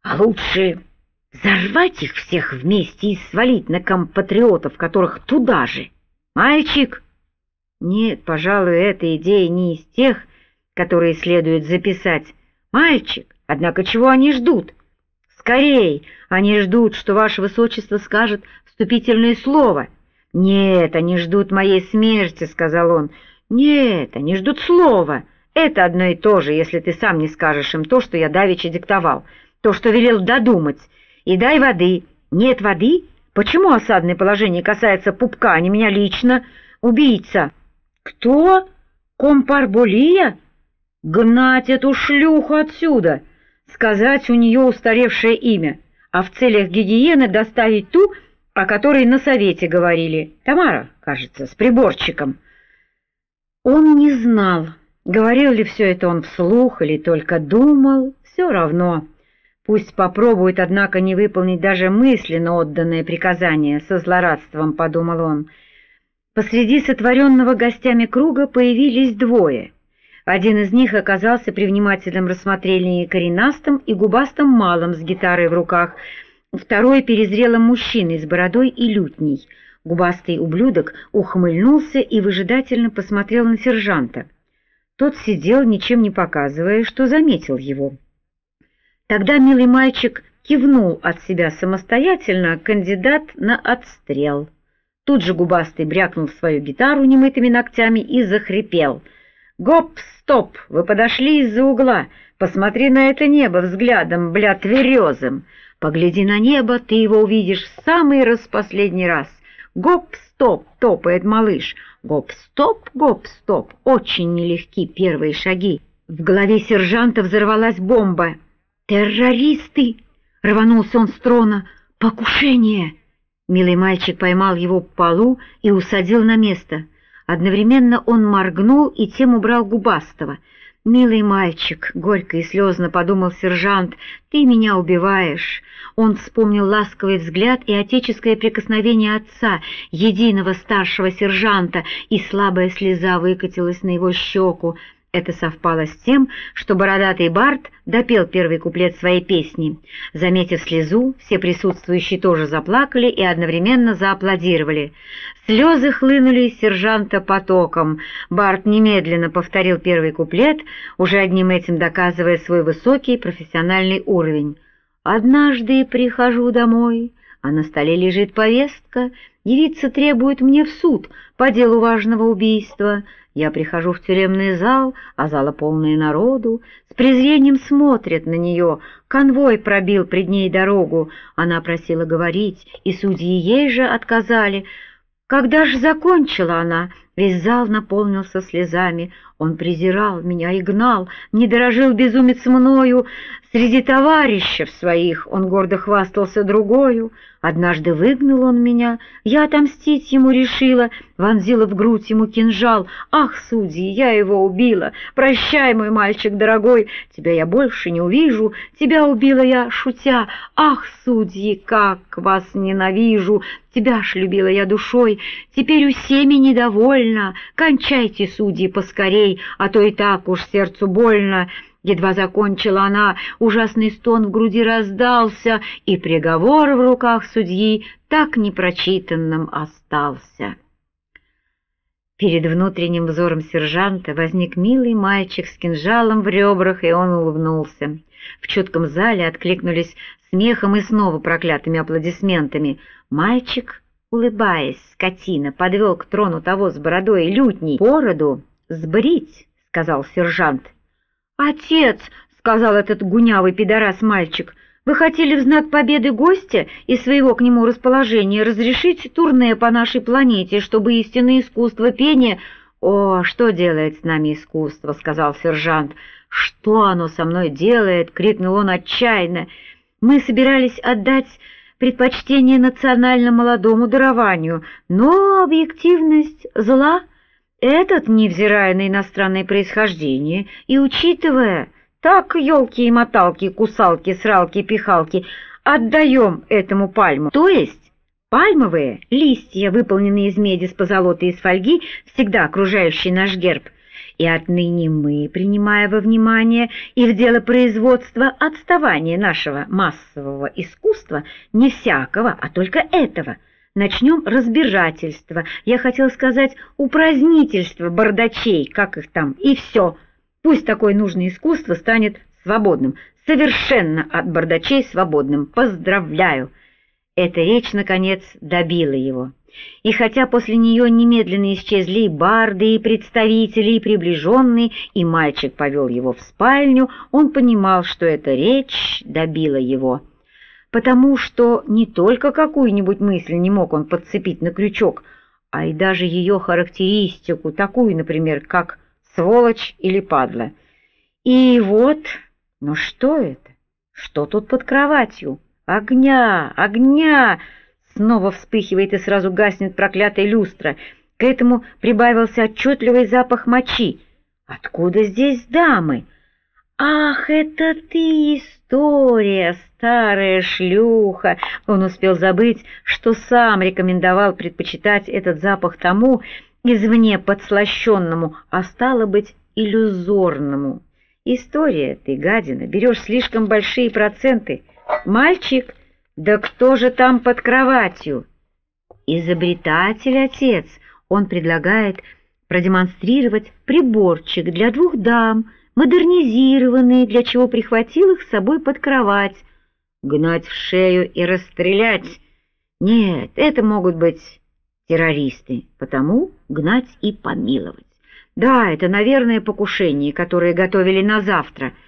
А лучше взорвать их всех вместе и свалить на компатриотов, которых туда же. Мальчик? Нет, пожалуй, эта идея не из тех, которые следует записать. Мальчик, однако чего они ждут? Скорей, они ждут, что ваше высочество скажет вступительное слово. Нет, они ждут моей смерти, сказал он. Нет, они ждут слова. Это одно и то же, если ты сам не скажешь им то, что я давеча диктовал, то, что велел додумать. И дай воды. Нет воды? Почему осадное положение касается пупка, а не меня лично? Убийца. Кто? Компарболия? Гнать эту шлюху отсюда. Сказать у нее устаревшее имя, а в целях гигиены доставить ту, о которой на совете говорили. Тамара, кажется, с приборчиком. Он не знал, говорил ли все это он вслух или только думал, все равно. Пусть попробует, однако, не выполнить даже мысленно отданное приказание, со злорадством подумал он. Посреди сотворенного гостями круга появились двое. Один из них оказался при внимательном рассмотрении коренастым и губастым малым с гитарой в руках, второй — перезрелым мужчиной с бородой и лютней. Губастый ублюдок ухмыльнулся и выжидательно посмотрел на сержанта. Тот сидел, ничем не показывая, что заметил его. Тогда милый мальчик кивнул от себя самостоятельно, кандидат на отстрел. Тут же губастый брякнул в свою гитару немытыми ногтями и захрипел. «Гоп, стоп! Вы подошли из-за угла. Посмотри на это небо взглядом, бля, тверезым. Погляди на небо, ты его увидишь в самый распоследний раз. Гоп, стоп!» — топает малыш. «Гоп, стоп! Гоп, стоп!» Очень нелегки первые шаги. В голове сержанта взорвалась бомба. «Террористы!» — рванулся он с трона. «Покушение!» Милый мальчик поймал его по полу и усадил на место. Одновременно он моргнул и тем убрал губастого. «Милый мальчик», — горько и слезно подумал сержант, — «ты меня убиваешь». Он вспомнил ласковый взгляд и отеческое прикосновение отца, единого старшего сержанта, и слабая слеза выкатилась на его щеку. Это совпало с тем, что бородатый бард допел первый куплет своей песни. Заметив слезу, все присутствующие тоже заплакали и одновременно зааплодировали. Слезы хлынули из сержанта потоком. Бард немедленно повторил первый куплет, уже одним этим доказывая свой высокий профессиональный уровень. «Однажды прихожу домой, а на столе лежит повестка, явиться требует мне в суд по делу важного убийства. Я прихожу в тюремный зал, а зала полная народу, с презрением смотрят на нее. Конвой пробил пред ней дорогу, она просила говорить, и судьи ей же отказали. Когда ж закончила она, весь зал наполнился слезами. Он презирал меня и гнал, не дорожил безумец мною. Среди товарищев своих он гордо хвастался другою. Однажды выгнал он меня, я отомстить ему решила, вонзила в грудь ему кинжал. Ах, судьи, я его убила! Прощай, мой мальчик дорогой, тебя я больше не увижу, тебя убила я, шутя. Ах, судьи, как вас ненавижу! Тебя ж любила я душой, теперь у семьи недовольна. Кончайте, судьи, поскорей, а то и так уж сердцу больно». Едва закончила она, ужасный стон в груди раздался, и приговор в руках судьи так непрочитанным остался. Перед внутренним взором сержанта возник милый мальчик с кинжалом в ребрах, и он улыбнулся. В чутком зале откликнулись смехом и снова проклятыми аплодисментами. Мальчик, улыбаясь, скотина, подвел к трону того с бородой и лютней. «Бороду сбрить», — сказал сержант. «Отец», — сказал этот гунявый пидорас-мальчик, — «вы хотели в знак победы гостя и своего к нему расположения разрешить турне по нашей планете, чтобы истинное искусство пения...» «О, что делает с нами искусство?» — сказал сержант. «Что оно со мной делает?» — крикнул он отчаянно. «Мы собирались отдать предпочтение национально-молодому дарованию, но объективность зла...» Этот, невзирая на иностранное происхождение и учитывая, так елки и моталки, кусалки, сралки, пихалки, отдаем этому пальму. То есть пальмовые листья, выполненные из меди с позолотой из фольги, всегда окружающие наш герб, И отныне мы, принимая во внимание и в дело производства отставание нашего массового искусства, не всякого, а только этого, начнем разбирательство, я хотел сказать упразднительство бардачей, как их там, и все. Пусть такое нужное искусство станет свободным, совершенно от бардачей свободным. Поздравляю!» Эта речь, наконец, добила его. И хотя после нее немедленно исчезли и барды, и представители, и приближенные, и мальчик повел его в спальню, он понимал, что эта речь добила его. Потому что не только какую-нибудь мысль не мог он подцепить на крючок, а и даже ее характеристику, такую, например, как «сволочь» или «падла». И вот, но что это? Что тут под кроватью? Огня, огня! Снова вспыхивает и сразу гаснет проклятая люстра. К этому прибавился отчетливый запах мочи. Откуда здесь дамы? «Ах, это ты, история, старая шлюха!» Он успел забыть, что сам рекомендовал предпочитать этот запах тому, извне подслащенному, а стало быть, иллюзорному. «История, ты, гадина, берешь слишком большие проценты. Мальчик, да кто же там под кроватью?» «Изобретатель, отец. Он предлагает продемонстрировать приборчик для 2 дам, модернизированный, для чего прихватил их с собой под кровать. Гнать в шею и расстрелять? Нет, это могут быть террористы, потому гнать и помиловать. Да, это, наверное, покушение, которое готовили на завтра».